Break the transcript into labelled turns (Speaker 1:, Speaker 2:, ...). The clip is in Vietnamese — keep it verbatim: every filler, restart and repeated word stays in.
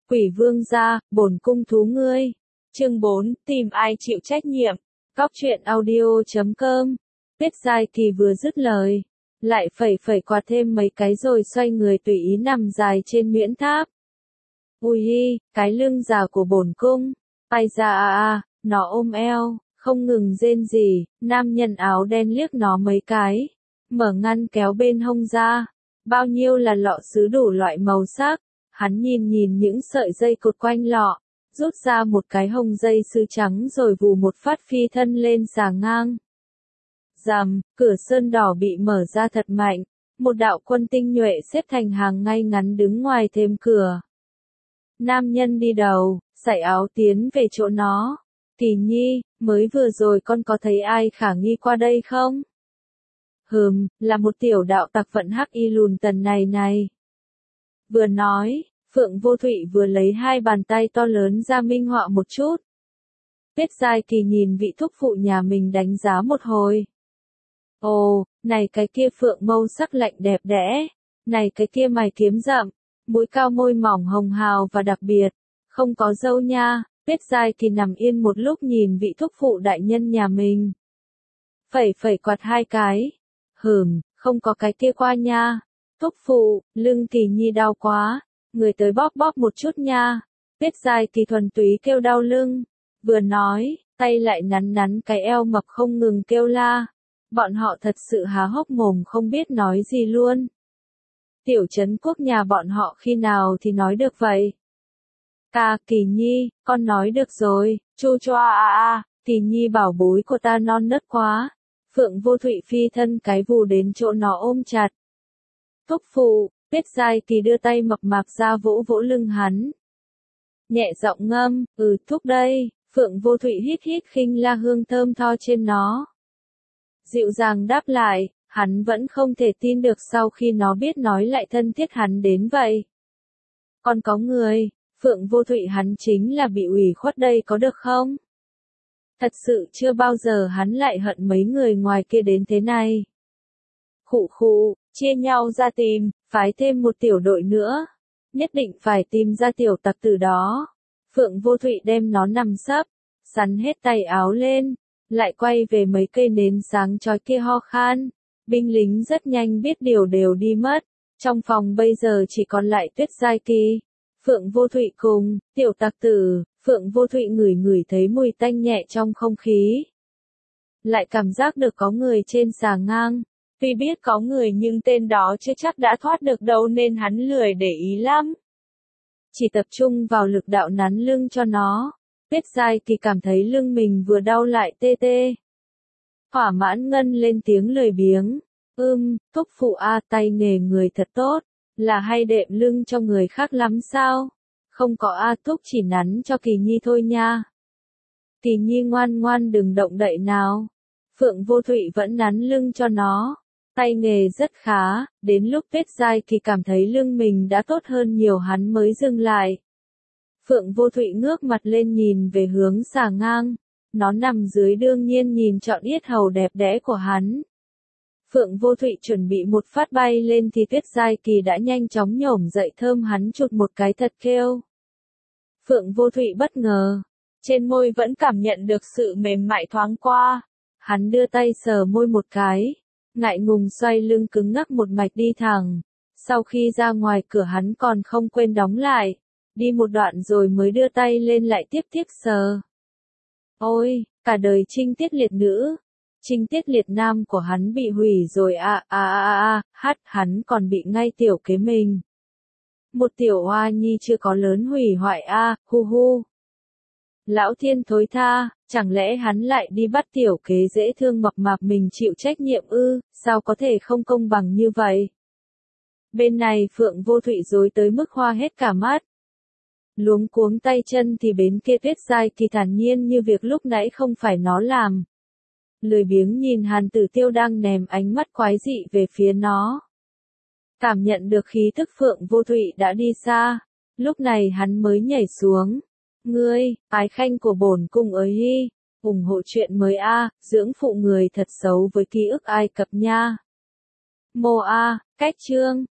Speaker 1: Quỷ vương gia, bổn cung thú ngươi. Chương bốn, tìm ai chịu trách nhiệm. Góc truyện audio chấm com. Tuyết Giai Kỳ vừa dứt lời, lại phẩy phẩy quạt thêm mấy cái rồi xoay người tùy ý nằm dài trên miễn tháp. Ui hi, cái lưng già của bổn cung. Ai ra à à, nó ôm eo, không ngừng rên rỉ. Nam nhân áo đen liếc nó mấy cái, mở ngăn kéo bên hông ra. Bao nhiêu là lọ sứ đủ loại màu sắc. Hắn nhìn nhìn những sợi dây cột quanh lọ, rút ra một cái hồng dây sứ trắng rồi vù một phát phi thân lên xà ngang. Rầm, cửa sơn đỏ bị mở ra thật mạnh, một đạo quân tinh nhuệ xếp thành hàng ngay ngắn đứng ngoài thềm cửa. Nam nhân đi đầu, xải áo tiến về chỗ nó. Kỳ Nhi, mới vừa rồi con có thấy ai khả nghi qua đây không? Hừm, là một tiểu đạo tặc vận hắc y lùn tần này này. Vừa nói, Phượng Vô Thụy vừa lấy hai bàn tay to lớn ra minh họa một chút. Tuyết Giai Kỳ nhìn vị thúc phụ nhà mình đánh giá một hồi. Ồ, này cái kia phượng mâu sắc lạnh đẹp đẽ, này cái kia mày kiếm rậm, mũi cao môi mỏng hồng hào và đặc biệt, không có râu nha. Tuyết Giai Kỳ nằm yên một lúc nhìn vị thúc phụ đại nhân nhà mình. Phẩy phẩy quạt hai cái. Hừm, không có cái kia qua nha. Thúc phụ, lưng Kỳ Nhi đau quá, người tới bóp bóp một chút nha. Tuyết Giai Kỳ thuần túy kêu đau lưng, vừa nói, tay lại nắn nắn cái eo mập không ngừng kêu la. Bọn họ thật sự há hốc mồm không biết nói gì luôn. Tiểu trấn quốc nhà bọn họ khi nào thì nói được vậy? Ca, Kỳ Nhi, con nói được rồi, chu choa a a, Kỳ Nhi bảo bối của ta non nớt quá. Phượng Vô Thụy phi thân cái vù đến chỗ nó ôm chặt. Thúc phụ, Tuyết Giai Kỳ đưa tay mập mạp ra vỗ vỗ lưng hắn. Nhẹ giọng ngâm, ừ thúc đây. Phượng Vô Thụy hít hít khinh la hương thơm tho trên nó. Dịu dàng đáp lại, hắn vẫn không thể tin được sau khi nó biết nói lại thân thiết hắn đến vậy. Còn có người, Phượng Vô Thụy hắn chính là bị ủy khuất đây có được không? Thật sự chưa bao giờ hắn lại hận mấy người ngoài kia đến thế này. Khụ khụ, chia nhau ra tìm, phái thêm một tiểu đội nữa. Nhất định phải tìm ra tiểu tặc tử đó. Phượng Vô Thụy đem nó nằm sấp, sắn hết tay áo lên, lại quay về mấy cây nến sáng chói kia ho khan. Binh lính rất nhanh biết điều đều đi mất. Trong phòng bây giờ chỉ còn lại Tuyết Giai Kỳ, Phượng Vô Thụy cùng tiểu tặc tử. Phượng Vô Thụy ngửi ngửi thấy mùi tanh nhẹ trong không khí. Lại cảm giác được có người trên xà ngang. Tuy biết có người nhưng tên đó chưa chắc đã thoát được đâu nên hắn lười để ý lắm. Chỉ tập trung vào lực đạo nắn lưng cho nó. Tuyết Giai Kỳ cảm thấy lưng mình vừa đau lại tê tê. Thỏa mãn ngân lên tiếng lười biếng. Ưm, thúc phụ a tay nghề người thật tốt. Là hay đệm lưng cho người khác lắm sao? Không có a thúc chỉ nắn cho Kỳ Nhi thôi nha. Kỳ Nhi ngoan ngoan đừng động đậy nào. Phượng Vô Thụy vẫn nắn lưng cho nó. Tay nghề rất khá, đến lúc Tuyết Giai Kỳ cảm thấy lưng mình đã tốt hơn nhiều hắn mới dừng lại. Phượng Vô Thụy ngước mặt lên nhìn về hướng xà ngang. Nó nằm dưới đương nhiên nhìn trọn yết hầu đẹp đẽ của hắn. Phượng Vô Thụy chuẩn bị một phát bay lên thì Tuyết Giai Kỳ đã nhanh chóng nhổm dậy thơm hắn chụt một cái thật kêu. Phượng Vô Thụy bất ngờ, trên môi vẫn cảm nhận được sự mềm mại thoáng qua. Hắn đưa tay sờ môi một cái, ngại ngùng xoay lưng cứng ngắc một mạch đi thẳng. Sau khi ra ngoài cửa hắn còn không quên đóng lại, đi một đoạn rồi mới đưa tay lên lại tiếp tiếp sờ. Ôi, cả đời trinh tiết liệt nữ, trinh tiết liệt nam của hắn bị hủy rồi à à à à, hát hắn còn bị ngay tiểu kế mình. Một tiểu hoa nhi chưa có lớn hủy hoại a, à, hu hu. Lão thiên thối tha, chẳng lẽ hắn lại đi bắt tiểu kế dễ thương mập mạp mình chịu trách nhiệm ư, sao có thể không công bằng như vậy? Bên này Phượng Vô Thụy rối tới mức hoa hết cả mắt. Luống cuống tay chân thì bên kia Tuyết Giai Kỳ thản nhiên như việc lúc nãy không phải nó làm. Lười biếng nhìn Hàn Tử Tiêu đang ném ánh mắt quái dị về phía nó. Cảm nhận được khí thức Phượng Vô Thụy đã đi xa, lúc này hắn mới nhảy xuống. Ngươi, ái khanh của bổn cung ơi hi, ủng hộ chuyện mới a, dưỡng phụ người thật xấu với ký ức Ai Cập nha. Mô a, cách chương.